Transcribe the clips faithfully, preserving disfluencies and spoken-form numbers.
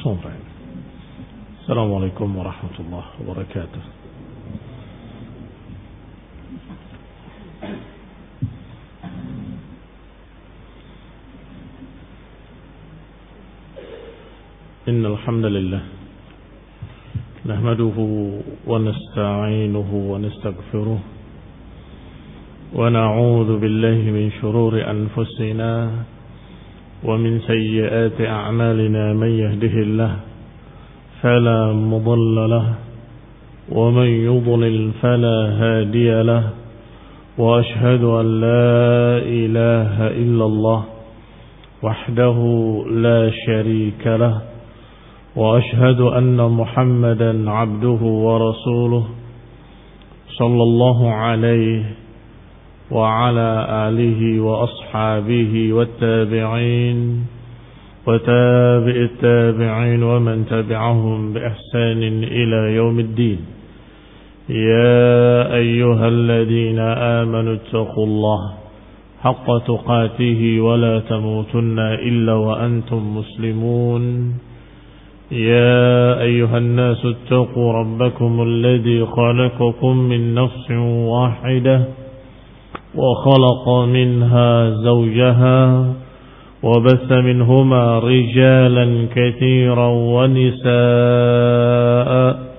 صوفا. السلام عليكم ورحمة الله وبركاته. إن الحمد لله نحمده ونستعينه ونستغفره ونعوذ بالله من شرور أنفسنا ومن سيئات أعمالنا. من يهده الله فلا مضل له ومن يضلل فلا هادي له وأشهد أن لا إله إلا الله وحده لا شريك له وأشهد أن محمدا عبده ورسوله صلى الله عليه وعلى آله وأصحابه والتابعين وتابع التابعين ومن تبعهم بإحسان إلى يوم الدين. يا أيها الذين آمنوا اتقوا الله حق تقاته ولا تموتن إلا وأنتم مسلمون. يا أيها الناس اتقوا ربكم الذي خلقكم من نفس واحدة وخلق منها زوجها وبث منهما رجالا كثيرا ونساء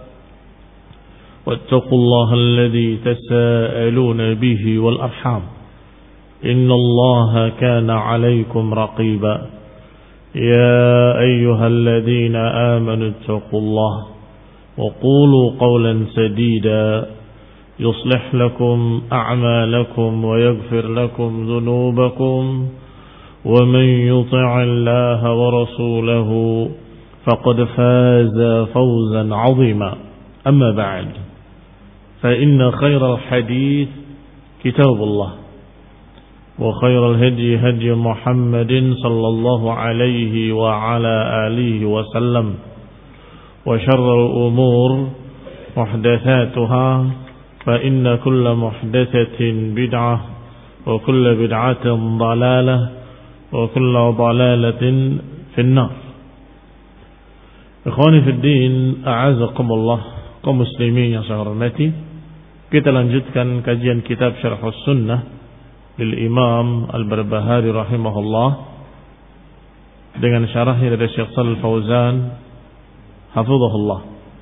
واتقوا الله الذي تساءلون به والأرحام إن الله كان عليكم رقيبا. يا أيها الذين آمنوا اتقوا الله وقولوا قولا سديدا يصلح لكم أعمالكم ويغفر لكم ذنوبكم ومن يطع الله ورسوله فقد فاز فوزا عظيما. أما بعد فإن خير الحديث كتاب الله وخير الهدي هدي محمد صلى الله عليه وعلى آله وسلم وشر الأمور محدثاتها فإن كل محدثة بدعة وكل بدعة ضلالة وكل ضلالة في النار. Ikhwani fi din, a'azakumullah, kaum muslimin yang saya hormati. Kita lanjutkan kajian kitab Syarh Sunnah lil Imam Al-Barbahari rahimahullah dengan syarahnya dari Syekh Shalih Fauzan hafizahullah,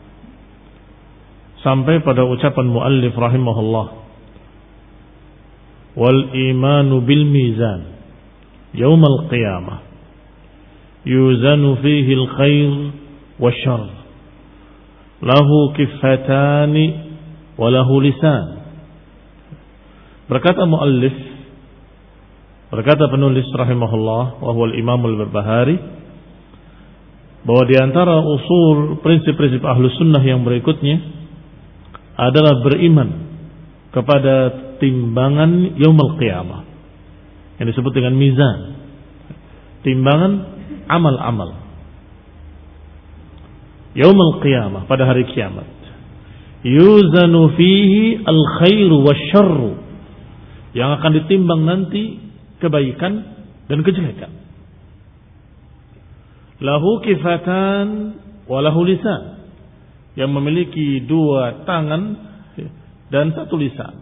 sampai pada ucapan muallif rahimahullah, wal imanu bil mizan yaumal qiyamah yuzanu fihi al khair wasyarr lahu kiffatani wa lahu lisan. Berkata muallif, berkata penulis rahimahullah wa huwa al-Imam Al-Barbahari, bahwa di antara usul prinsip-prinsip Ahlus Sunnah yang berikutnya adalah beriman kepada timbangan yaumul qiyamah yang disebut dengan mizan, timbangan amal-amal yaumul qiyamah, pada hari kiamat. Yuzanu fihi al-khairu wasyarru, yang akan ditimbang nanti kebaikan dan kejelekan. Lahu kifatan wa lahu lisan, yang memiliki dua tangan dan satu lisan.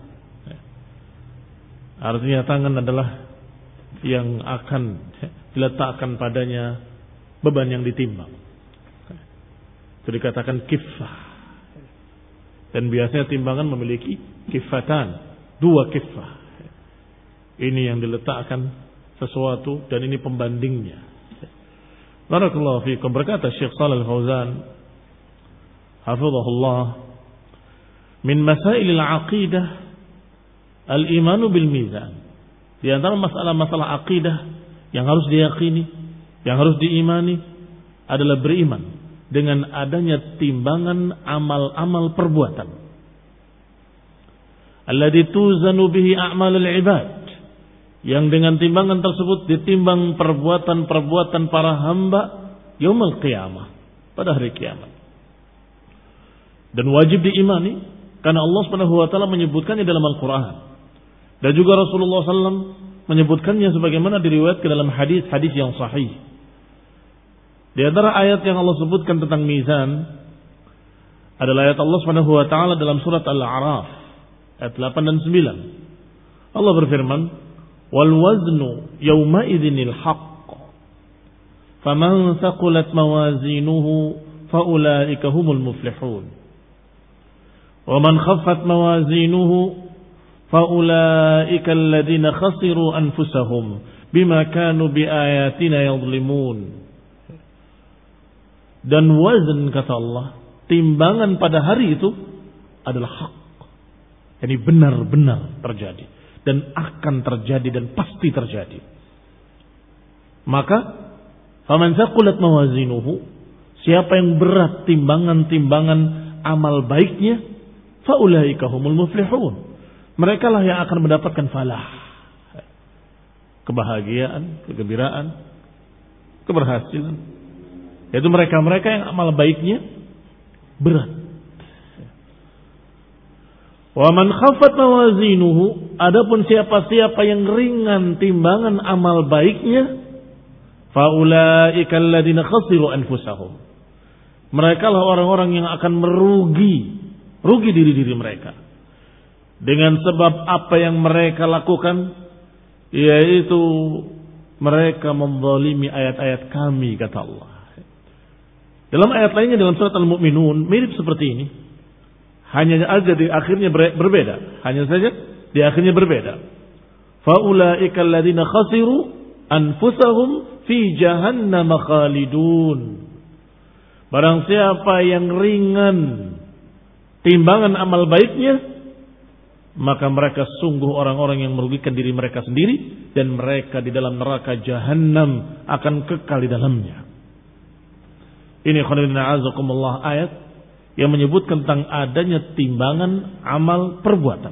Artinya tangan adalah yang akan diletakkan padanya beban yang ditimbang. Itu dikatakan kiffah. Dan biasanya timbangan memiliki kifatan, dua kiffah. Ini yang diletakkan sesuatu dan ini pembandingnya. Barakallahu fiikum. Berkata Syekh Shalih Fauzan hafizahullah, min masailil aqidah al-imanu bil mizan. Di antara masalah-masalah aqidah yang harus diyakini, yang harus diimani adalah beriman dengan adanya timbangan amal-amal perbuatan. Alladzi tuzanu bihi a'malul ibad, yang dengan timbangan tersebut ditimbang perbuatan-perbuatan para hamba yaumul qiyamah, pada hari kiamat. Dan wajib diimani karena Allah Subhanahu wa taala menyebutkannya dalam Al-Qur'an. Dan juga Rasulullah sallallahu alaihi wasallam menyebutkannya sebagaimana diriwayatkan dalam hadis-hadis yang sahih. Di antara ayat yang Allah sebutkan tentang mizan adalah ayat Allah Subhanahu wa taala dalam surat Al-A'raf ayat delapan dan sembilan. Allah berfirman, "Wal waznu yawma idzinil haqq. Faman thaqulat mawazinuhu faulaika humul muflihun. Wa man khaffat mawazinuhu faulaika alladziina khasiru anfusahum bima kanu biayatina yadhlimun." Dan wazn, kata Allah, timbangan pada hari itu adalah hak. Jadi benar-benar terjadi dan akan terjadi dan pasti terjadi. Maka faman thaqulat mawazinuhu, siapa yang berat timbangan-timbangan amal baiknya, faulaika humul muflihun. Mereka lah yang akan mendapatkan falah. Kebahagiaan, kegembiraan, keberhasilan. Yaitu mereka-mereka yang amal baiknya berat. Wa man khaffat mawazinuhu, adapun siapa-siapa yang ringan timbangan amal baiknya, faulaika alladziina khasiru anfusahum. Mereka lah orang-orang yang akan merugi, rugi diri-diri mereka dengan sebab apa yang mereka lakukan, yaitu mereka menzalimi ayat-ayat kami, kata Allah. Dalam ayat lainnya dalam surat Al-Mu'minun mirip seperti ini. Hanya aja di akhirnya berbeda. Hanya saja di akhirnya berbeda. Faulaika alladziina khasiru anfusahum fi jahannam khalidun. Barang siapa yang ringan timbangan amal baiknya, maka mereka sungguh orang-orang yang merugikan diri mereka sendiri dan mereka di dalam neraka jahannam akan kekal di dalamnya. Ini khonibina azakumullah ayat yang menyebutkan tentang adanya timbangan amal perbuatan.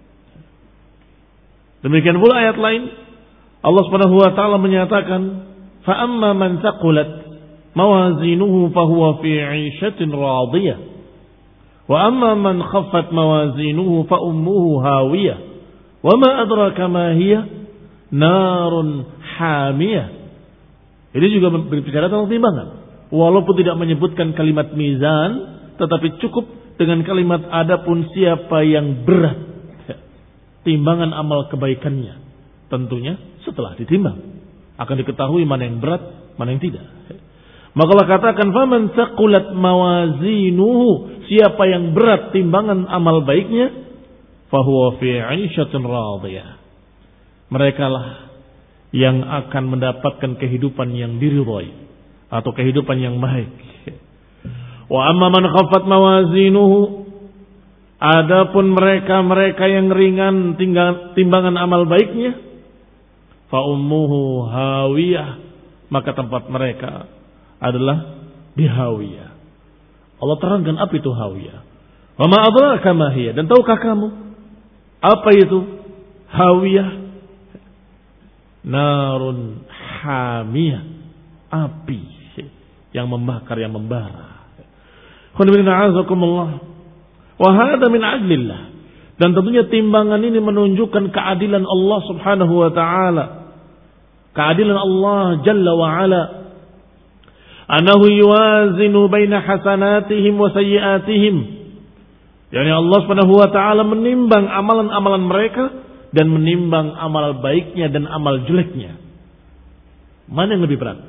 Demikian pula ayat lain Allah Subhanahu wa taala menyatakan, fa amma man thaqulat mawazinuhu fahuwa fi 'ishatin radiyah wa amma man khaffat mawazinuhu fa ummuhu hawiyah wa ma adraka ma hiya narun hamiyah. Ini juga berbicara tentang timbangan. Walaupun tidak menyebutkan kalimat mizan, tetapi cukup dengan kalimat adapun siapa yang berat timbangan amal kebaikannya. Tentunya setelah ditimbang akan diketahui mana yang berat, mana yang tidak. Maka Allah katakan, faman thaqulat mawazinuhu, siapa yang berat timbangan amal baiknya, fahuwa fi 'ishatin radiyah. Mereka lah yang akan mendapatkan kehidupan yang diridhai atau kehidupan yang baik. Wa amma man khaffat mawazinuhu, adapun mereka-mereka yang ringan timbangan amal baiknya, fa ummuhu hawiyah, maka tempat mereka adalah di hawiyah. Allah terangkan apa itu hawiyah. Wa ma adraka ma hiya, dan tahukah kamu apa itu hawiyah? Narun hamiyah, api yang membakar, yang membara. Wa hadza min adlillah, dan tentunya timbangan ini menunjukkan keadilan Allah Subhanahu wa taala, keadilan Allah Jalla wa Ala, annahu yuwazinu baina hasanatihim wa sayyiatihim. Yani Allah Subhanahu wa taala menimbang amalan-amalan mereka dan menimbang amal baiknya dan amal jeleknya. Mana yang lebih berat?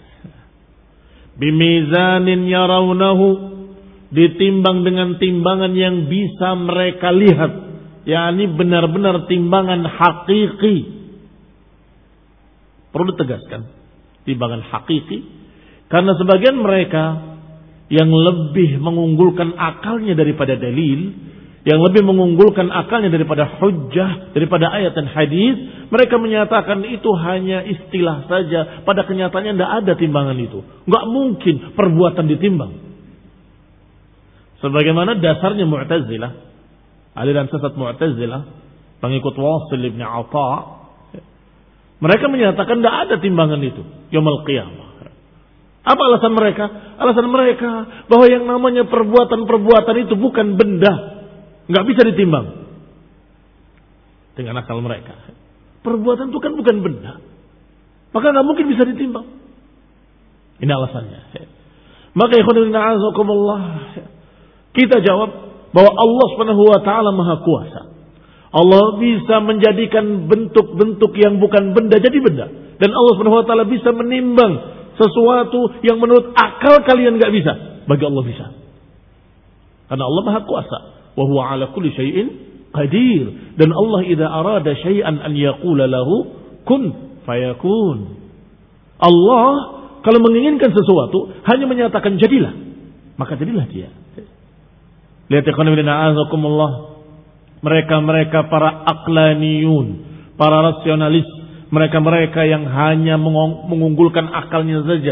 Bimizanin yarawnahu, ditimbang dengan timbangan yang bisa mereka lihat, yakni benar-benar timbangan hakiki. Perlu ditegaskan, timbangan hakiki, karena sebagian mereka yang lebih mengunggulkan akalnya daripada dalil, yang lebih mengunggulkan akalnya daripada hujjah, daripada ayat dan hadis, mereka menyatakan itu hanya istilah saja. Pada kenyataannya tidak ada timbangan itu. Enggak mungkin perbuatan ditimbang. Sebagaimana dasarnya Mu'tazilah, aliran sesat Mu'tazilah, pengikut Wasil ibn Atha, mereka menyatakan tidak ada timbangan itu yaumul qiyamah. Apa alasan mereka? Alasan mereka bahwa yang namanya perbuatan-perbuatan itu bukan benda, nggak bisa ditimbang dengan akal mereka. Perbuatan itu kan bukan benda, maka nggak mungkin bisa ditimbang. Ini alasannya. Maka ikhwan a'azakumullah, kita jawab bahwa Allah Subhanahu wa taala Maha Kuasa. Allah bisa menjadikan bentuk-bentuk yang bukan benda jadi benda, dan Allah Subhanahu wa taala bisa menimbang sesuatu yang menurut akal kalian enggak bisa, bagi Allah bisa. Karena Allah Maha Kuasa, wa huwa ala kulli syai'in qadir, dan Allah idza arada syai'an an yaqula lahu kun fayakun. Allah kalau menginginkan sesuatu hanya menyatakan jadilah, maka jadilah dia. Lihat ya a'azakumullah, mereka-mereka para aqlaniyun, para rasionalis, mereka-mereka yang hanya mengunggulkan akalnya saja.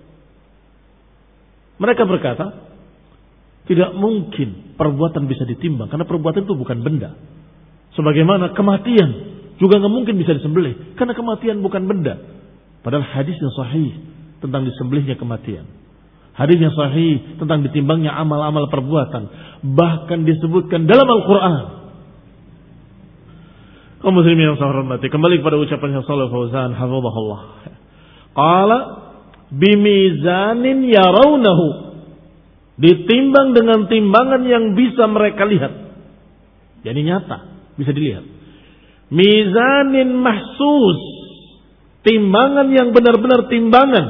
Mereka berkata, tidak mungkin perbuatan bisa ditimbang, karena perbuatan itu bukan benda. Sebagaimana kematian juga nggak mungkin bisa disembelih, karena kematian bukan benda. Padahal hadisnya sahih tentang disembelihnya kematian. Hadisnya sahih tentang ditimbangnya amal-amal perbuatan. Bahkan disebutkan dalam Al-Quran. Kaum muslimin yang saya hormati, kembali kepada ucapan Shalih Fauzan hafizahullah. Qala bimizanin yarawnahu, ditimbang dengan timbangan yang bisa mereka lihat. Jadi nyata, bisa dilihat. Mizanin mahsus, timbangan yang benar-benar timbangan,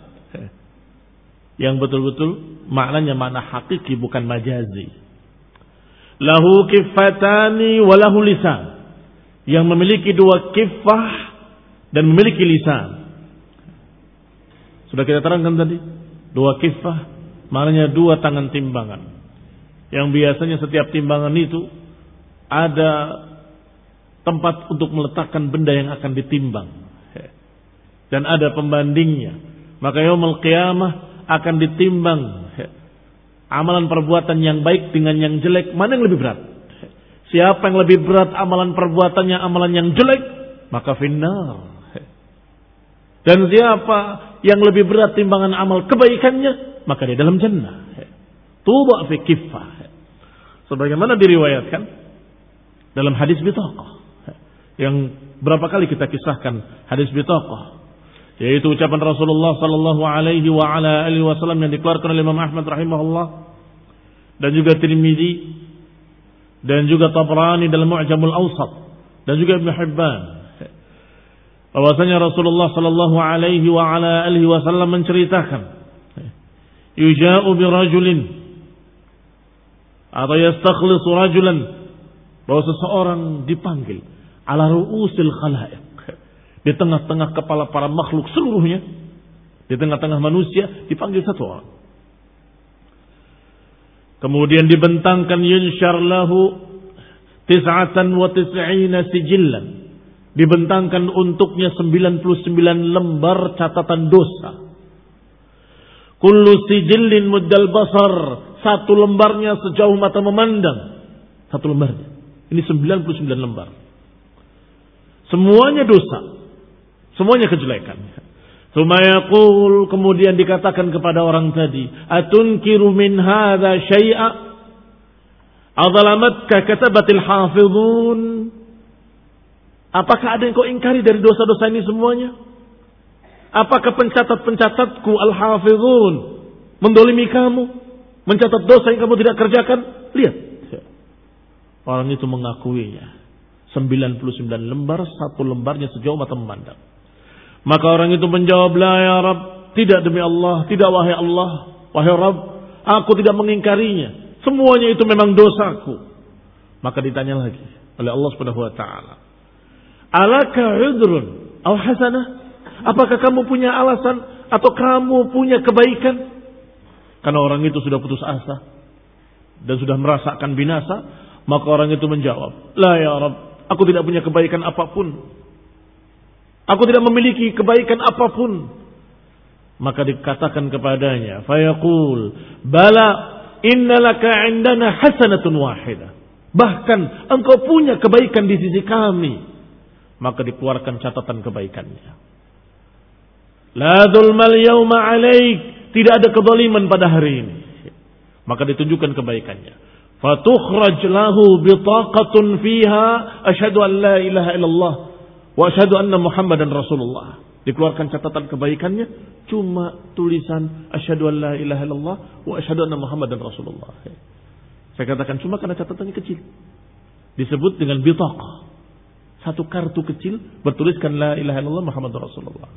yang betul-betul maknanya makna hakiki, bukan majazi. Lahu kiffatani wa lahu lisan, yang memiliki dua kiffah dan memiliki lisan. Sudah kita terangkan tadi, dua kiffah maknanya dua tangan timbangan, yang biasanya setiap timbangan itu ada tempat untuk meletakkan benda yang akan ditimbang, dan ada pembandingnya. Maka yaumul qiyamah akan ditimbang amalan perbuatan yang baik dengan yang jelek, mana yang lebih berat. Siapa yang lebih berat amalan perbuatannya, amalan yang jelek, maka finnar. Dan siapa yang lebih berat timbangan amal kebaikannya, maka dia dalam jannah. Tuba fi kiffah, sebagaimana diriwayatkan dalam hadis bitaqah, yang berapa kali kita kisahkan hadis bitaqah, yaitu ucapan Rasulullah sallallahu alaihi wa ala alihi wasallam yang dikeluarkan oleh Imam Ahmad rahimahullah, dan juga Tirmizi, dan juga Tabrani dalam Mu'jamul Awsat, dan juga Ibnu Hibban, bahwasanya Rasulullah sallallahu alaihi wa ala alihi wasallam menceritakan, yuja'u bi rajulin, atau yastakhlisu rajulan, bahwa seseorang dipanggil ala ru'usil khalaiq, di tengah-tengah kepala para makhluk seluruhnya, di tengah-tengah manusia dipanggil satu orang. Kemudian dibentangkan yunsyar lahu tis'atan wa tis'ina sijillan, dibentangkan untuknya sembilan puluh sembilan lembar catatan dosa. Kullu sijillin muddal basar, satu lembarnya sejauh mata memandang, satu lembarnya. Ini sembilan puluh sembilan lembar. Semuanya dosa, semuanya kejelekan. Tsumma yaqul, kemudian dikatakan kepada orang tadi, atunkiru min hadza syai'a adzalamatka katabatil hafizun. Apakah ada yang kau ingkari dari dosa-dosa ini semuanya? Apakah pencatat-pencatatku al-hafizun mendolimi kamu, mencatat dosa yang kamu tidak kerjakan? Lihat, orang itu mengakuinya. sembilan puluh sembilan lembar, satu lembarnya sejauh mata memandang. Maka orang itu menjawab, la ya Rabb, tidak demi Allah, tidak wahai Allah, wahai Rabb, aku tidak mengingkarinya, semuanya itu memang dosaku. Maka ditanya lagi oleh Allah Subhanahu wa taala, alaka udrun aw hasanah, apakah kamu punya alasan atau kamu punya kebaikan? Karena orang itu sudah putus asa dan sudah merasakan binasa, maka orang itu menjawab, la ya Rabb, aku tidak punya kebaikan apapun. Aku tidak memiliki kebaikan apapun. Maka dikatakan kepadanya, fayaqul, bala innalaka indana hasanatun wahidah. Bahkan engkau punya kebaikan di sisi kami. Maka dikeluarkan catatan kebaikannya. La dzulmal yauma alaik, tidak ada kezaliman pada hari ini. Maka ditunjukkan kebaikannya. Fatukhraj lahu bitaqatun fiha asyhadu an la ilaha illallah wa asyhadu anna Muhammadan Rasulullah. Dikeluarkan catatan kebaikannya cuma tulisan asyhadu an la ilaha illallah wa asyhadu anna muhammadan rasulullah. Saya katakan cuma karena catatannya kecil. Disebut dengan bitaqah. Satu kartu kecil bertuliskan la ilaha illallah muhammadur rasulullah.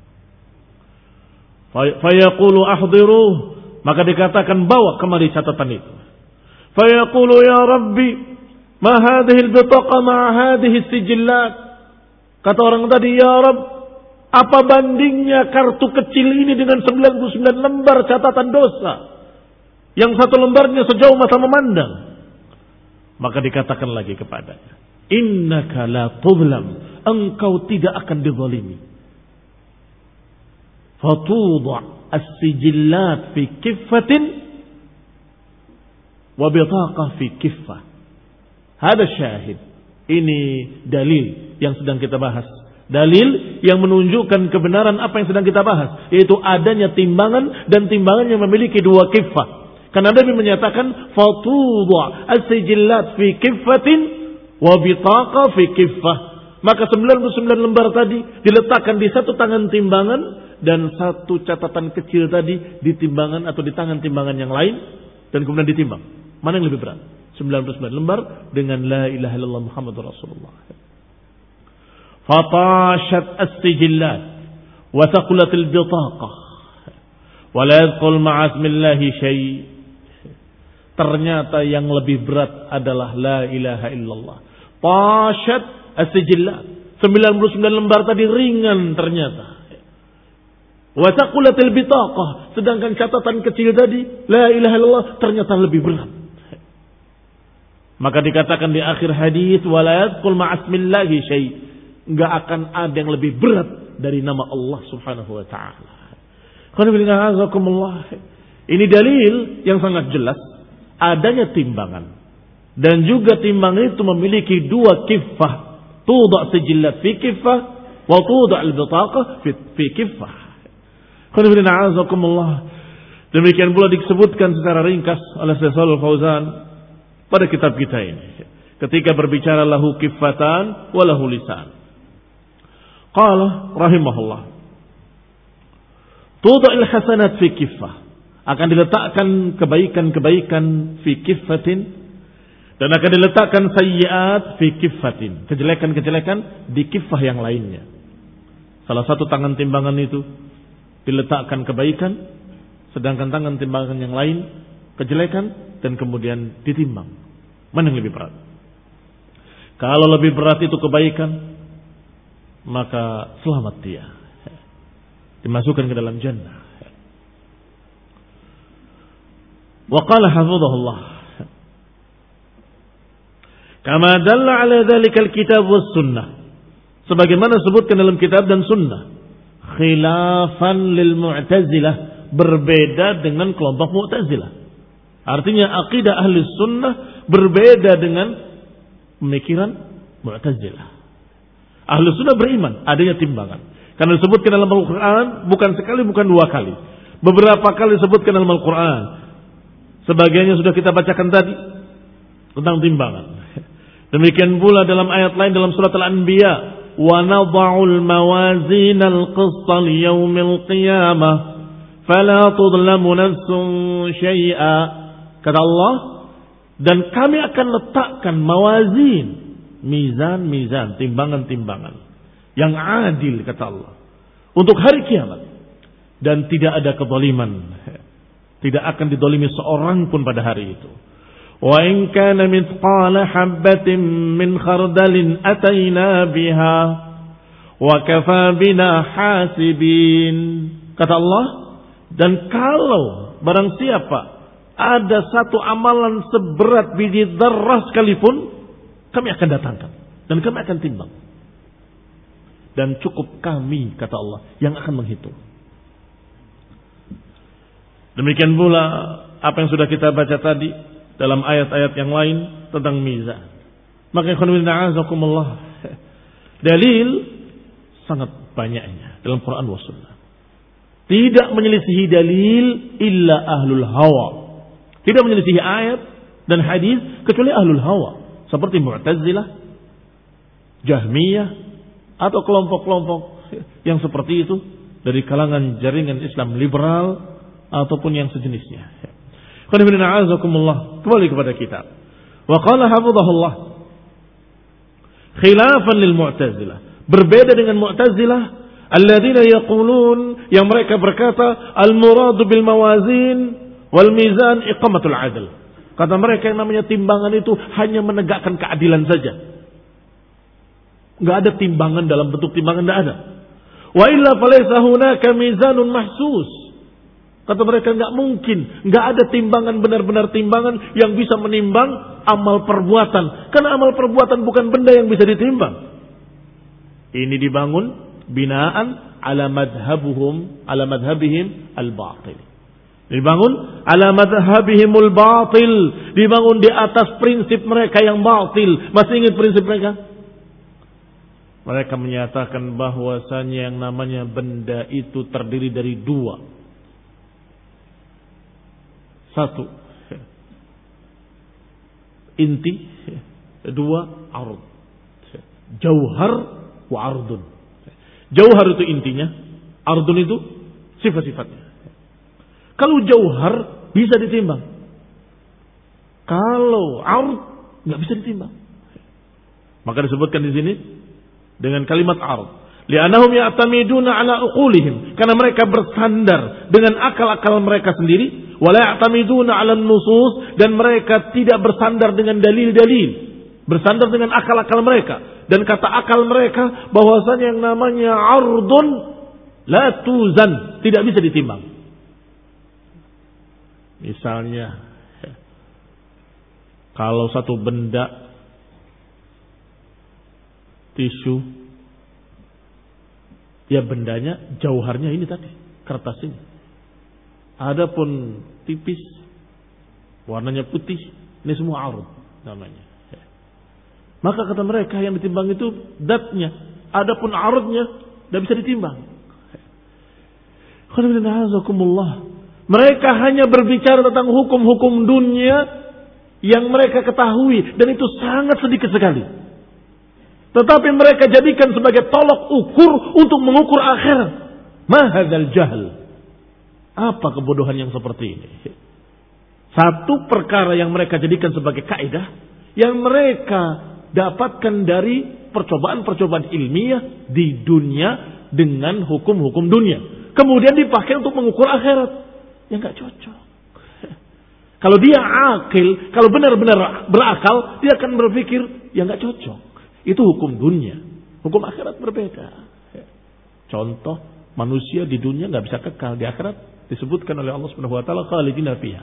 Fayaqulu ahdiruh, maka dikatakan bawa kemari catatan itu. Fayaqulu ya rabbi ma hadhihi al-bitaqa ma hadhihi sijillat. Kata orang tadi, ya Rabb, apa bandingnya kartu kecil ini dengan sembilan puluh sembilan lembar catatan dosa yang satu lembarnya sejauh mata memandang? Maka dikatakan lagi kepadanya, innaka la tuzlam, engkau tidak akan dizalimi. Fatudha as-sijillat fi kiffatin wa bitaqah fi kiffah. Hada syahid. Ini dalil yang sedang kita bahas. Dalil yang menunjukkan kebenaran apa yang sedang kita bahas, yaitu adanya timbangan dan timbangan yang memiliki dua kiffah. Karena Nabi menyatakan fatudha as-sijillat fi kiffatin wa bitaqa fi kiffah. Maka sembilan puluh sembilan lembar tadi diletakkan di satu tangan timbangan dan satu catatan kecil tadi di timbangan atau di tangan timbangan yang lain dan kemudian ditimbang. Mana yang lebih berat? sembilan puluh sembilan lembar dengan la ilaha illallah muhammadur rasulullah. Fatashat as-sijillat wa thaqulat al-bitaqah wa la yadkhul ma'a ismillahi syai'. Ternyata yang lebih berat adalah la ilaha illallah. Tashat as-sijillat, sembilan puluh sembilan lembar tadi ringan ternyata. Wa thaqulat al-bitaqah, sedangkan catatan kecil tadi la ilaha illallah ternyata lebih berat. Maka dikatakan di akhir hadis wala yadkhul ma'asmillahi syai', enggak akan ada yang lebih berat dari nama Allah Subhanahu wa taala. Ini dalil yang sangat jelas adanya timbangan dan juga timbangan itu memiliki dua kiffah, tudha sijillat fi kiffah wa tudha al-bitaqah fi kiffah. Demikian pula disebutkan secara ringkas oleh Syekh Shalih Al-Fauzan pada kitab kita ini ketika berbicara lahu kiffatan wa lahu lisan. Qala rahimahullah, tudha'il hasanat fi kiffah, akan diletakkan kebaikan-kebaikan fi kiffatin dan akan diletakkan sayyi'at fi kiffatin, kejelekan-kejelekan di kiffah yang lainnya. Salah satu tangan timbangan itu diletakkan kebaikan, sedangkan tangan timbangan yang lain kejelekan, dan kemudian ditimbang. Mana yang lebih berat? Kalau lebih berat itu kebaikan, maka selamat dia, dimasukkan ke dalam jannah. Wa qala hafizahullah, kama dalla ala dzalikal kitab was sunnah, sebagaimana disebutkan dalam kitab dan sunnah, khilafan lil mu'tazilah, berbeda dengan kelompok mu'tazilah. Artinya akidah ahli sunnah berbeda dengan pemikiran mu'tazilah. Ahli sunnah beriman adanya timbangan, karena disebutkan dalam Al-Quran bukan sekali, bukan dua kali, beberapa kali disebutkan dalam Al-Quran. Sebagiannya sudah kita bacakan tadi tentang timbangan. Demikian pula dalam ayat lain dalam surat Al-Anbiya, wa nadha'ul mawazinal qista liyaumil qiyamah fala tudlamu nafsun syai'a. Kata Allah, dan kami akan letakkan mawazin, mizan-mizan, timbangan-timbangan yang adil, kata Allah, untuk hari kiamat, dan tidak ada kezaliman, tidak akan dizalimi seorang pun pada hari itu. Wa in kana mithqala habatin min khardalin ataina biha wa kafa bina hasibin. Kata Allah, dan kalau barang siapa ada satu amalan seberat biji dzarrah sekalipun, kami akan datangkan dan kami akan timbang. Dan cukup kami, kata Allah, yang akan menghitung. Demikian pula apa yang sudah kita baca tadi dalam ayat-ayat yang lain tentang mizan. Maka ikhwan fillah, dalil sangat banyaknya dalam Quran wa sunnah. Tidak menyelisihi dalil illa ahlul hawa. Tidak menyelisihi ayat dan hadis kecuali ahlul hawa, seperti Mu'tazilah, Jahmiyah, atau kelompok-kelompok yang seperti itu dari kalangan jaringan Islam liberal ataupun yang sejenisnya. Kembali kepada kitab. Wa qala hafizahullah khilafan lil Mu'tazilah, berbeda dengan Mu'tazilah alladzina yaqulun, yang mereka berkata al muradu bil mawazin wal mizan iqamatul adl. Kata mereka yang namanya timbangan itu hanya menegakkan keadilan saja. Enggak ada timbangan dalam bentuk timbangan, enggak ada. Wa illa falaysa hunaka mizanun mahsus. Kata mereka enggak mungkin, enggak ada timbangan, benar-benar timbangan yang bisa menimbang amal perbuatan. Karena amal perbuatan bukan benda yang bisa ditimbang. Ini dibangun binaan ala madhabuhum, ala madhabihim al-batil. Dibangun ala madhabihimul batil, dibangun di atas prinsip mereka yang batil. Masih ingat prinsip mereka? Mereka menyatakan bahwasanya yang namanya benda itu terdiri dari dua. Satu, inti. Dua, arud. Jauhar wa ardun. Jauhar itu intinya, ardun itu sifat-sifatnya. Kalau jauhar bisa ditimbang, kalau ard nggak bisa ditimbang. Maka disebutkan di sini dengan kalimat ard. Li'annahum ya'tamiduna ala uqulihim, karena mereka bersandar dengan akal-akal mereka sendiri, wala ya'tamiduna ala nusus, dan mereka tidak bersandar dengan dalil-dalil, bersandar dengan akal-akal mereka. Dan kata akal mereka bahwasanya yang namanya ardun la tuzan, tidak bisa ditimbang. Misalnya, kalau satu benda tisu, ya bendanya jauharnya ini tadi, kertas ini. Adapun tipis, warnanya putih, ini semua arud namanya. Maka kata mereka yang ditimbang itu datnya, adapun arudnya tidak bisa ditimbang. Mereka hanya berbicara tentang hukum-hukum dunia yang mereka ketahui, dan itu sangat sedikit sekali. Tetapi mereka jadikan sebagai tolok ukur untuk mengukur akhirat. Ma hadzal jahl. Apa kebodohan yang seperti ini? Satu perkara yang mereka jadikan sebagai kaidah yang mereka dapatkan dari percobaan-percobaan ilmiah di dunia dengan hukum-hukum dunia. Kemudian dipakai untuk mengukur akhirat. Yang enggak cocok. Kalau dia akil, kalau benar-benar berakal, dia akan berpikir yang enggak cocok. Itu hukum dunia. Hukum akhirat berbeda. Contoh, manusia di dunia nggak bisa kekal, di akhirat disebutkan oleh Allah Subhanahu wa taala khalidina fiha.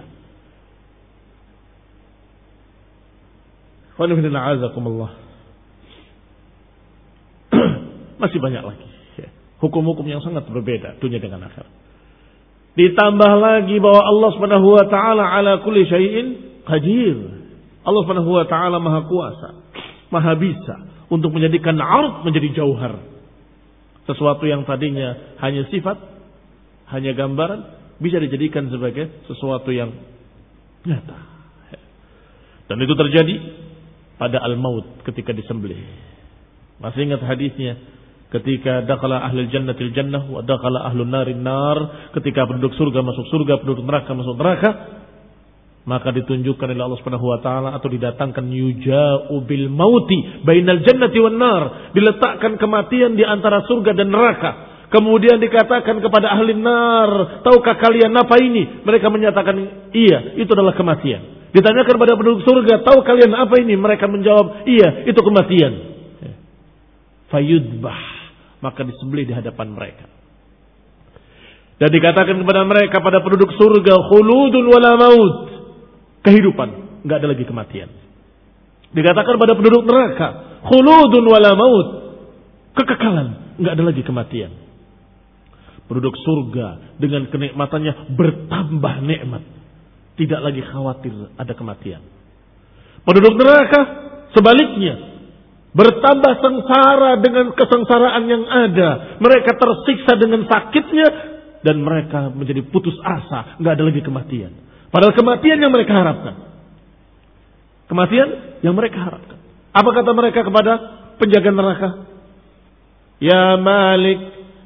Masih banyak lagi hukum-hukum yang sangat berbeda dunia dengan akhirat. Ditambah lagi bahwa Allah Subhanahu wa taala ala kulli syai'in qadir. Allah Subhanahu wa taala Maha Kuasa, Maha bisa untuk menjadikan ard menjadi jauhar. Sesuatu yang tadinya hanya sifat, hanya gambaran, bisa dijadikan sebagai sesuatu yang nyata. Dan itu terjadi pada al-maut ketika disembelih. Masih ingat hadisnya ketika dakhala ahlul jannatil jannah wa dakhala ahlun narin nar, ketika penduduk surga masuk surga, penduduk neraka masuk neraka, maka ditunjukkan oleh Allah Subhanahu wa taala atau didatangkan yuja'u bil mauti bainal jannati wan nar, diletakkan kematian di antara surga dan neraka. Kemudian dikatakan kepada ahli nar, tahukah kalian apa ini? Mereka menyatakan iya, itu adalah kematian. Ditanyakan kepada penduduk surga, tahu kalian apa ini? Mereka menjawab iya, itu kematian. Fayudbah, maka disembelih di hadapan mereka. Dan dikatakan kepada mereka, pada penduduk surga, khuludun wala maut, kehidupan, enggak ada lagi kematian. Dikatakan pada penduduk neraka, khuludun wala maut, kekekalan, enggak ada lagi kematian. Penduduk surga dengan kenikmatannya bertambah nikmat, tidak lagi khawatir ada kematian. Penduduk neraka sebaliknya bertambah sengsara dengan kesengsaraan yang ada. Mereka tersiksa dengan sakitnya dan mereka menjadi putus asa, enggak ada lagi kematian. Padahal kematian yang mereka harapkan. Kematian yang mereka harapkan. Apa kata mereka kepada penjaga neraka? Ya Malik,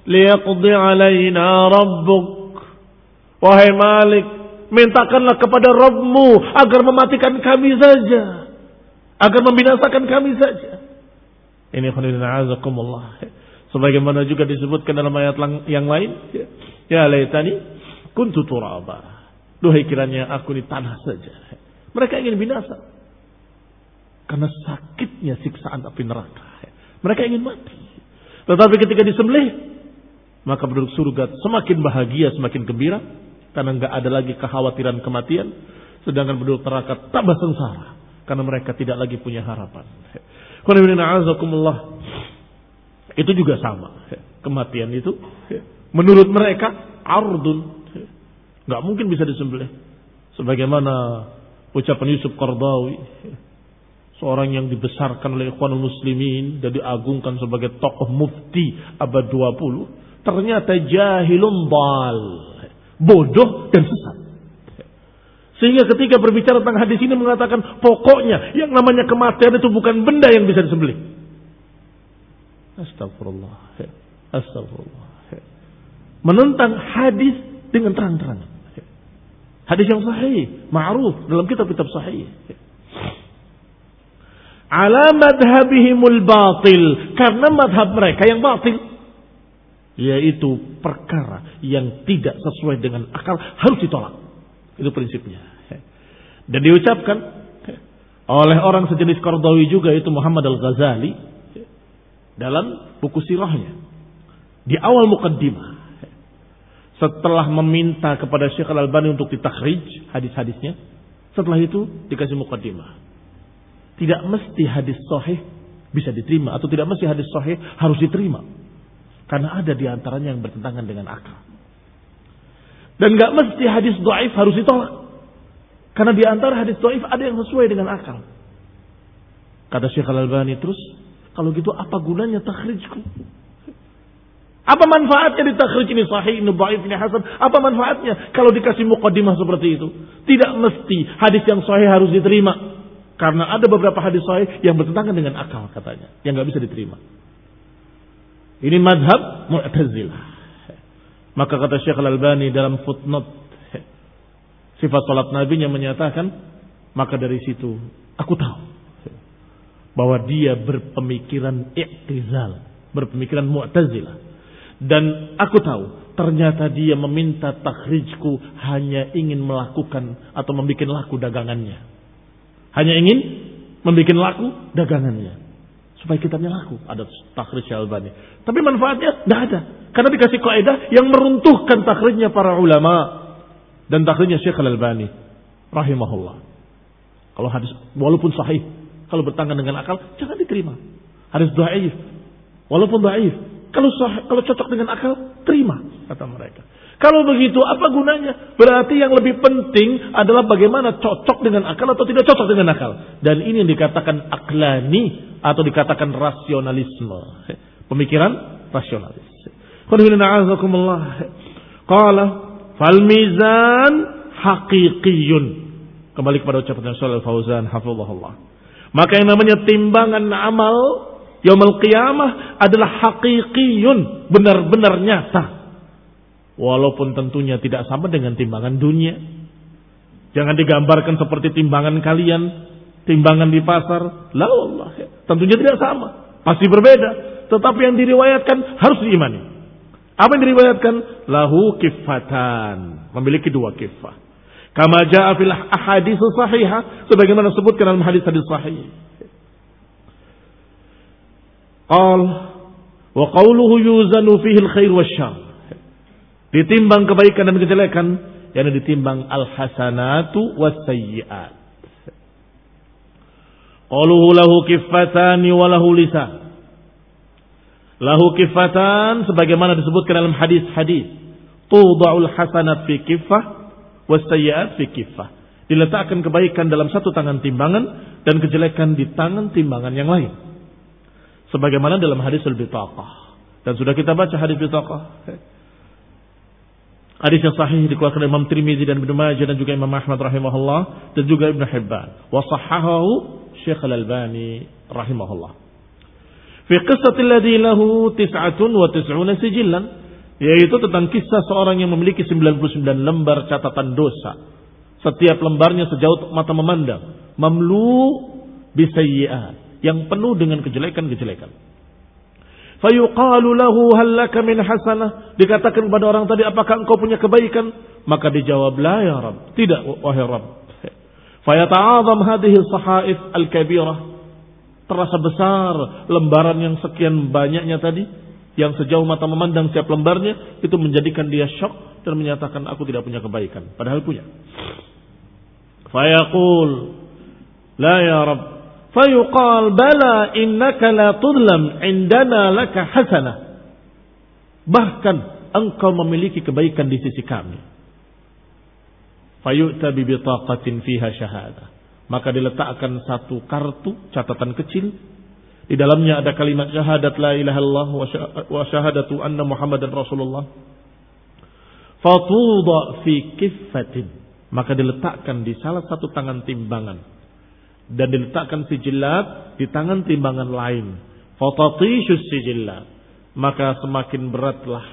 liyaqdi alaina rabbuk. Wahai Malik, mintakanlah kepada Rabbmu agar mematikan kami saja, agar membinasakan kami saja. Ini khonirina azakumullah. Sebagaimana juga disebutkan dalam ayat yang lain, ya laitani kuntu turaba. Duhai kiranya aku di tanah saja. Mereka ingin binasa karena sakitnya siksaan api neraka. Mereka ingin mati. Tetapi ketika disembelih, maka penduduk surga semakin bahagia, semakin gembira, karena enggak ada lagi kekhawatiran kematian. Sedangkan penduduk neraka tambah sengsara, karena mereka tidak lagi punya harapan. Itu juga sama. Kematian itu menurut mereka ardun, enggak mungkin bisa disembelih. Sebagaimana ucapan Yusuf Qaradawi, seorang yang dibesarkan oleh Ikhwanul Muslimin dan diagungkan sebagai tokoh mufti abad dua puluh, ternyata jahilun dal, bodoh dan sesat. Sehingga ketika berbicara tentang hadis ini mengatakan pokoknya yang namanya kematian itu bukan benda yang bisa disembelih. Astagfirullah. Astagfirullah. Menentang hadis dengan terang-terangan. Hadis yang sahih, ma'ruf dalam kitab-kitab sahih. Ala madhabihimul batil, karena madhab mereka yang batil, yaitu perkara yang tidak sesuai dengan akal harus ditolak. Itu prinsipnya. Dan diucapkan oleh orang sejenis Qaradawi juga, itu Muhammad Al-Ghazali, dalam buku sirahnya di awal muqaddimah, setelah meminta kepada Syekh Al-Albani untuk ditakhrij hadis-hadisnya, setelah itu dikasih muqaddimah. Tidak mesti hadis sahih bisa diterima, atau tidak mesti hadis sahih harus diterima, karena ada di antaranya yang bertentangan dengan akal. Dan gak mesti hadis dhaif harus ditolak, karena di antara hadis dhaif ada yang sesuai dengan akal. Kata Syekh Al-Albani terus, kalau gitu apa gunanya takhrijku? Apa manfaatnya ditakhrij ini sahih, ini dhaif, ini hasan? Apa manfaatnya kalau dikasih muqaddimah seperti itu? Tidak mesti hadis yang sahih harus diterima, karena ada beberapa hadis sahih yang bertentangan dengan akal katanya, yang gak bisa diterima. Ini madhab Mu'tazilah. Maka kata Syekh Al-Albani dalam footnote sifat salat Nabi yang menyatakan, maka dari situ aku tahu bahwa dia berpemikiran i'tizal, berpemikiran Mu'tazilah. Dan aku tahu ternyata dia meminta takhrijku hanya ingin melakukan atau membuat laku dagangannya. Hanya ingin membuat laku dagangannya, supaya kitabnya laku. Ada takhrij Al-Albani, tapi manfaatnya tidak ada, karena dikasih kaidah yang meruntuhkan takhrijnya para ulama dan takhrijnya Syekh Al-Albani rahimahullah. Kalau hadis walaupun sahih, kalau bertentangan dengan akal jangan diterima. Hadis dhaif walaupun dhaif, kalau sahih, kalau cocok dengan akal terima, kata mereka. Kalau begitu apa gunanya? Berarti yang lebih penting adalah bagaimana cocok dengan akal atau tidak cocok dengan akal. Dan ini yang dikatakan aklani atau dikatakan rasionalisme. Pemikiran rasionalis. Qala fal mizan haqiqiyun. Kembali kepada ucapan Shalal Fauzan hafizahullah. Maka yang namanya timbangan amal yaumul qiyamah adalah haqiqiyun, benar-benar nyata. Walaupun tentunya tidak sama dengan timbangan dunia. Jangan digambarkan seperti timbangan kalian, timbangan di pasar. La wallah, tentunya tidak sama, pasti berbeda. Tetapi yang diriwayatkan harus diimani. Apa yang diriwayatkan? Lahu kiffatan, memiliki dua kiffah. Kama jaa fil ahadits sahihah, sebagaimana disebutkan dalam hadis-hadis sahih. Qal wa qawluhu yuzanu fihi al-khair wasyarr. Ditimbang kebaikan dan kejelekan, yang ditimbang al-hasanatu was-sayyi'at. Qaluhu lahu kiffatani wa lahu lisan. Lahu kiffatan sebagaimana disebutkan dalam hadis-hadis. Tuda'ul hasanat fi kiffah was-sayyi'at fi kiffah. Diletakkan kebaikan dalam satu tangan timbangan dan kejelekan di tangan timbangan yang lain. Sebagaimana dalam hadis al-bitaqah. Dan sudah kita baca hadis bitaqah. Hadis yang sahih dikeluarkan oleh Imam Tirmidzi dan Ibnu Majah dan juga Imam Ahmad rahimahullah dan juga Ibnu Hibban. Wa sahhahahu Syekh Al-Albani rahimahullah. Fi qissatil ladzi lahu tis'atun wa tis'una sijillan, yaitu tentang kisah seorang yang memiliki sembilan puluh sembilan lembar catatan dosa. Setiap lembarnya sejauh mata memandang, mamlu bisayyi'at, yang penuh dengan kejelekan-kejelekan. Fayuqalu lahu hal laka min hasanah, dikatakan kepada orang tadi, apakah engkau punya kebaikan? Maka dijawab, la ya Rabb, tidak wahai Rabb. Fayata'azam hadhihi sahaif al-kabirah, terasa besar lembaran yang sekian banyaknya tadi, yang sejauh mata memandang setiap lembarnya, itu menjadikan dia syok dan menyatakan aku tidak punya kebaikan, padahal punya. Fayaqul la ya Rabb, fayuqal bala innaka la tudlam indana laka hasanah, bahkan engkau memiliki kebaikan di sisi kami. Fayu'ta bi bitaqatin fiha syahadah, maka diletakkan satu kartu catatan kecil, di dalamnya ada kalimat syahadat la ilaha illallah wa syahadatu anna muhammadan rasulullah. Fatudha fi kiffatin, maka diletakkan di salah satu tangan timbangan, dan diletakkan sijillat di tangan timbangan lain. Fatatishus sijillat, maka semakin beratlah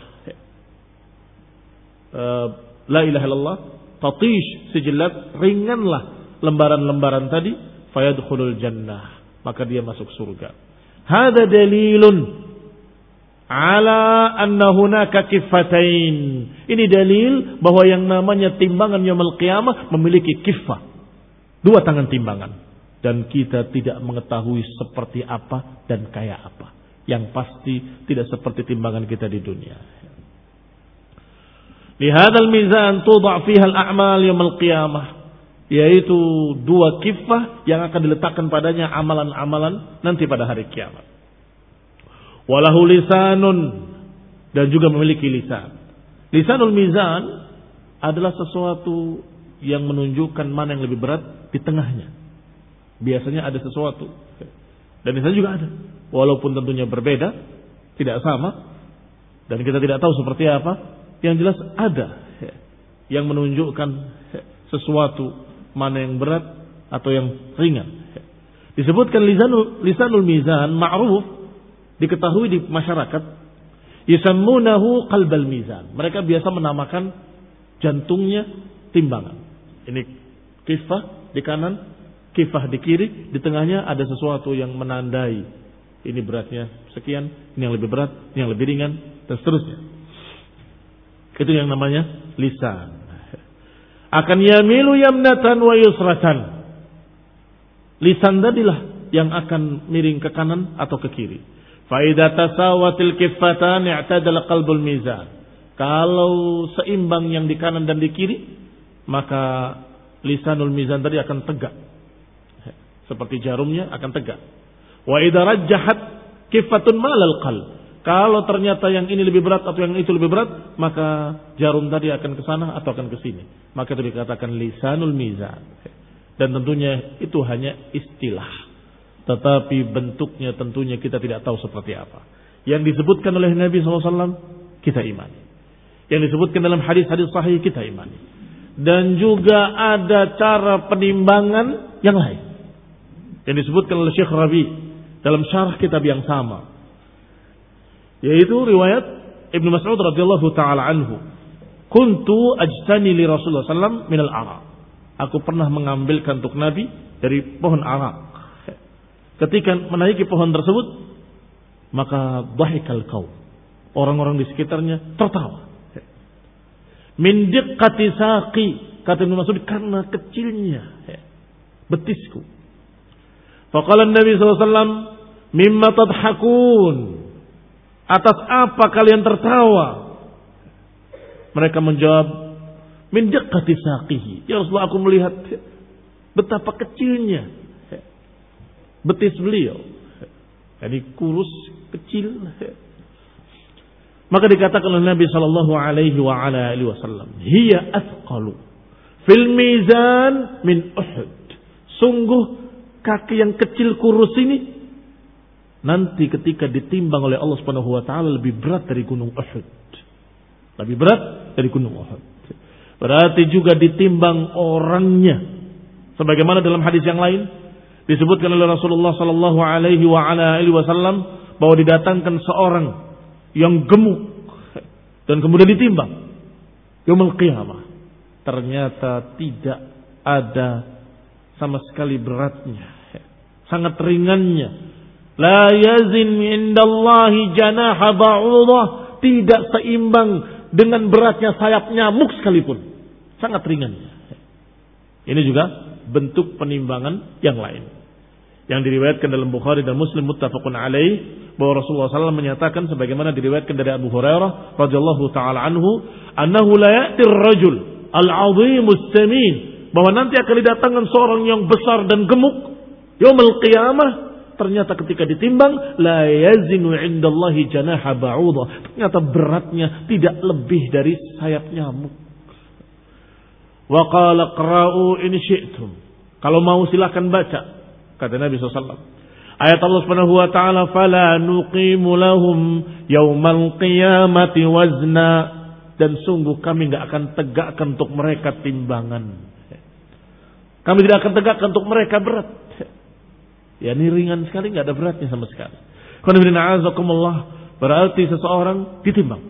uh, la ilaha illallah, tatish sijillat, ringanlah lembaran-lembaran tadi. Fayadkhulul jannah, maka dia masuk surga. Hada dalilun ala anna hunaka kiffatain, ini dalil bahwa yang namanya timbangan yaumul qiyamah memiliki kiffah, dua tangan timbangan. Dan kita tidak mengetahui seperti apa dan kayak apa. Yang pasti tidak seperti timbangan kita di dunia. Lihadal mizan tuda' fiha al-a'mal yaumil qiyamah, yaitu dua kifah yang akan diletakkan padanya amalan-amalan nanti pada hari kiamat. Walahu lisanun, dan juga memiliki lisan. Lisanul mizan adalah sesuatu yang menunjukkan mana yang lebih berat di tengahnya. Biasanya ada sesuatu, dan di sana juga ada, walaupun tentunya berbeda, tidak sama, dan kita tidak tahu seperti apa. Yang jelas ada yang menunjukkan sesuatu mana yang berat atau yang ringan. Disebutkan lisanul, lisanul mizan ma'ruf, diketahui di masyarakat, yusammunahu qalbal mizan, mereka biasa menamakan jantungnya timbangan. Ini kifah di kanan, kifah di kiri, di tengahnya ada sesuatu yang menandai ini beratnya sekian, ini yang lebih berat, ini yang lebih ringan, dan seterusnya. Itu yang namanya lisan. Akan yamilu yamnatan wa yusratan, lisan tadilah yang akan miring ke kanan atau ke kiri. Fa idza tasawatil kiffatan i'tadala qalbul mizan, kalau seimbang yang di kanan dan di kiri, maka lisanul mizan tadi akan tegak, seperti jarumnya akan tegak. Wa idza rajjahat kiffatun malal qalb, kalau ternyata yang ini lebih berat atau yang itu lebih berat, maka jarum tadi akan ke sana atau akan ke sini. Maka itu dikatakan lisanul mizan. Dan tentunya itu hanya istilah, tetapi bentuknya tentunya kita tidak tahu seperti apa. Yang disebutkan oleh Nabi shallallahu alaihi wasallam kita imani, yang disebutkan dalam hadis-hadis sahih kita imani. Dan juga ada cara penimbangan yang lain yang disebutkan oleh Syekh Rabi dalam syarah kitab yang sama, yaitu riwayat Ibnu Mas'ud radhiyallahu taala anhu, kuntu ajtani li Rasulullah sallallahu alaihi wasallam min al-araq, aku pernah mengambilkan untuk Nabi dari pohon arak. Ketika menaiki pohon tersebut, maka dhahikal qaum, orang-orang di sekitarnya tertawa. Min diqqati saqi, kata Ibnu Mas'ud, karena kecilnya betisku. Faqala Nabi sallallahu alaihi wasallam, mimma tadhakun, atas apa kalian tertawa? Mereka menjawab, min diqqati saqihi, ya Rasulullah, aku melihat betapa kecilnya betis beliau, jadi kurus kecil. Maka dikatakan oleh Nabi sallallahu alaihi wa ala alihi wasallam, hiya athqalu fil mizan min Uhud, sungguh kaki yang kecil kurus ini nanti ketika ditimbang oleh Allah Subhanahu wa taala lebih berat dari gunung Uhud. Lebih berat dari gunung Uhud. Berarti juga ditimbang orangnya. Sebagaimana dalam hadis yang lain disebutkan oleh Rasulullah sallallahu alaihi wa ala alihi wasallam, bahwa didatangkan seorang yang gemuk dan kemudian ditimbang yaumul qiyamah. Ternyata tidak ada sama sekali beratnya, sangat ringannya. La yazin indallahi janaha ba'udah, tidak seimbang dengan beratnya sayap nyamuk sekalipun, sangat ringannya. Ini juga bentuk penimbangan yang lain yang diriwayatkan dalam Bukhari dan Muslim muttafaqun alaih, bahwa Rasulullah sallallahu alaihi wasallam menyatakan sebagaimana diriwayatkan dari Abu Hurairah radhiyallahu taala anhu, annahu la ya'ti ar-rajul al-'azimus samin, bahwa nanti akan didatangkan seorang yang besar dan gemuk yaumul qiyamah, ternyata ketika ditimbang la yazinu 'indallahi janaha ba'udah, ternyata beratnya tidak lebih dari sayap nyamuk. Wa qala qra'u in syi'tum, kalau mau silakan baca, kata Nabi sallallahu alaihi wasallam, ayat Allah Subhanahu wa taala, fala nuqimu lahum yaumal qiyamati wazna, dan sungguh kami enggak akan tegakkan untuk mereka timbangan. Kami tidak akan tegakkan untuk mereka berat. Ya, ini ringan sekali, enggak ada beratnya sama sekali. Berarti seseorang ditimbang,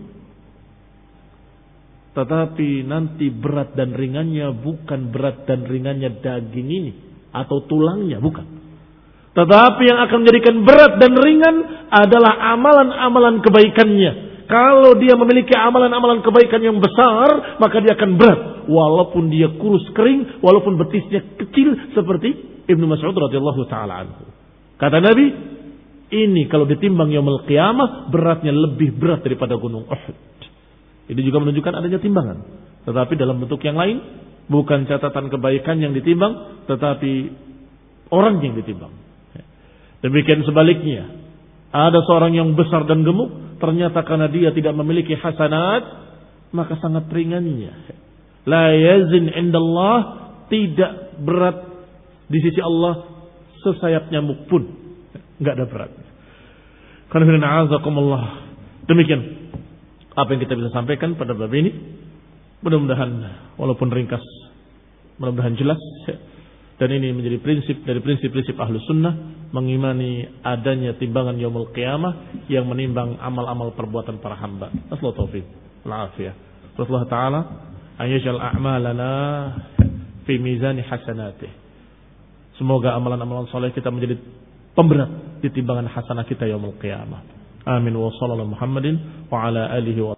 tetapi nanti berat dan ringannya bukan berat dan ringannya daging ini atau tulangnya, bukan. Tetapi yang akan menjadikan berat dan ringan adalah amalan-amalan kebaikannya. Kalau dia memiliki amalan-amalan kebaikan yang besar, maka dia akan berat. Walaupun dia kurus kering, walaupun betisnya kecil seperti Ibnu Mas'ud radhiyallahu taala anhu. Kata Nabi, ini kalau ditimbang yaumul qiyamah, beratnya lebih berat daripada gunung Uhud. Ini juga menunjukkan adanya timbangan. Tetapi dalam bentuk yang lain, bukan catatan kebaikan yang ditimbang, tetapi orang yang ditimbang. Demikian sebaliknya, ada seorang yang besar dan gemuk, ternyata karena dia tidak memiliki hasanat, maka sangat ringannya. La yazin indallah, tidak berat di sisi Allah sesayap nyamuk pun, enggak ada beratnya. Karena a'azakumullah. Demikian apa yang kita bisa sampaikan pada bab ini. Mudah-mudahan walaupun ringkas, mudah-mudahan jelas. Dan ini menjadi prinsip dari prinsip-prinsip Ahlus Sunnah, mengimani adanya timbangan yaumul qiyamah yang menimbang amal-amal perbuatan para hamba. Nasallahu taufiq wal afiyah. Rasulullah taala ayyajal a'malana fi mizani hasanatih. Semoga amalan-amalan saleh kita menjadi pemberat di timbangan hasanah kita yaumul qiyamah. Amin wa sallallahu Muhammadin wa ala alihi wa